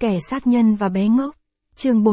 Kẻ sát nhân và bé ngốc. Chương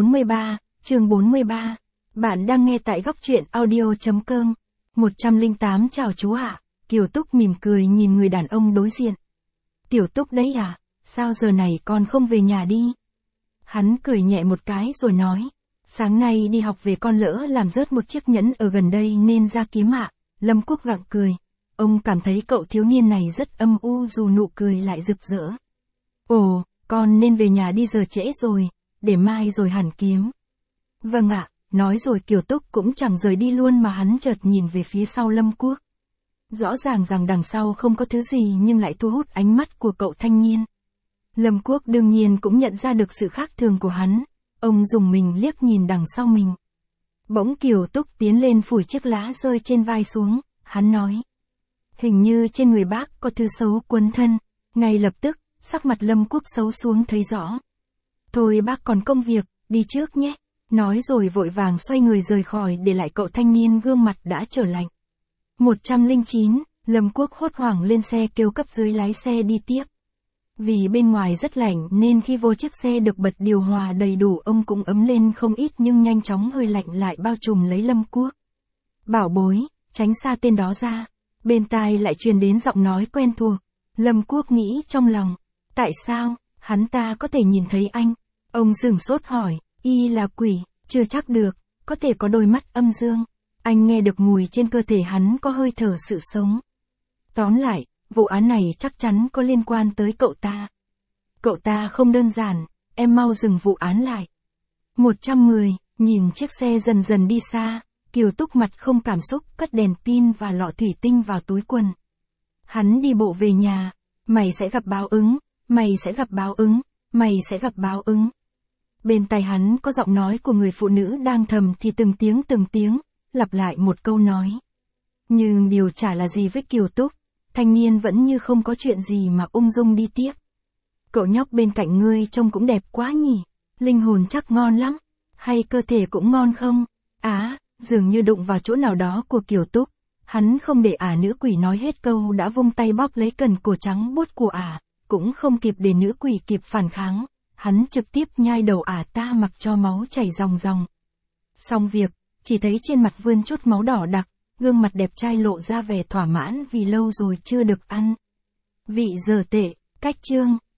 43. Bạn đang nghe tại góc truyện audio.com. 108 chào chú ạ. Kiều Túc mỉm cười nhìn người đàn ông đối diện. Tiểu Túc đấy à, sao giờ này con không về nhà đi? Hắn cười nhẹ một cái rồi nói. Sáng nay đi học về con lỡ làm rớt một chiếc nhẫn ở gần đây nên ra kiếm ạ. Lâm Quốc gặng cười. Ông cảm thấy cậu thiếu niên này rất âm u dù nụ cười lại rực rỡ. Ồ, con nên về nhà đi giờ trễ rồi, để mai rồi hẳn kiếm. Vâng ạ, nói rồi Kiều Túc cũng chẳng rời đi luôn mà hắn chợt nhìn về phía sau Lâm Quốc. Rõ ràng rằng đằng sau không có thứ gì nhưng lại thu hút ánh mắt của cậu thanh niên. Lâm Quốc đương nhiên cũng nhận ra được sự khác thường của hắn, ông dùng mình liếc nhìn đằng sau mình. Bỗng Kiều Túc tiến lên phủi chiếc lá rơi trên vai xuống, hắn nói. Hình như trên người bác có thứ xấu quấn thân, ngay lập tức, sắc mặt Lâm Quốc xấu xuống thấy rõ. Thôi bác còn công việc, đi trước nhé, nói rồi vội vàng xoay người rời khỏi để lại cậu thanh niên gương mặt đã trở lạnh. 109, Lâm Quốc hốt hoảng lên xe kêu cấp dưới lái xe đi tiếp. Vì bên ngoài rất lạnh nên khi vô chiếc xe được bật điều hòa đầy đủ ông cũng ấm lên không ít nhưng nhanh chóng hơi lạnh lại bao trùm lấy Lâm Quốc. Bảo bối, tránh xa tên đó ra. Bên tai lại truyền đến giọng nói quen thuộc. Lâm Quốc nghĩ trong lòng. Tại sao, hắn ta có thể nhìn thấy anh? Ông sửng sốt hỏi, y là quỷ, chưa chắc được, có thể có đôi mắt âm dương. Anh nghe được mùi trên cơ thể hắn có hơi thở sự sống. Tóm lại, vụ án này chắc chắn có liên quan tới cậu ta. Cậu ta không đơn giản, em mau dừng vụ án lại. 110, nhìn chiếc xe dần dần đi xa, Kiều Túc mặt không cảm xúc cất đèn pin và lọ thủy tinh vào túi quần. Hắn đi bộ về nhà, mày sẽ gặp báo ứng, mày sẽ gặp báo ứng, mày sẽ gặp báo ứng. Bên tai hắn có giọng nói của người phụ nữ đang thầm thì từng tiếng, lặp lại một câu nói. Nhưng điều chả là gì với Kiều Túc, thanh niên vẫn như không có chuyện gì mà ung dung đi tiếp. Cậu nhóc bên cạnh ngươi trông cũng đẹp quá nhỉ, linh hồn chắc ngon lắm, hay cơ thể cũng ngon không? Dường như đụng vào chỗ nào đó của Kiều Túc, hắn không để nữ quỷ nói hết câu đã vung tay bóp lấy cần cổ trắng buốt của cũng không kịp để nữ quỷ kịp phản kháng, hắn trực tiếp nhai đầu ta mặc cho máu chảy ròng ròng. Xong việc, chỉ thấy trên mặt vươn chút máu đỏ đặc, gương mặt đẹp trai lộ ra vẻ thỏa mãn vì lâu rồi chưa được ăn. Vị dở tệ, cách chương.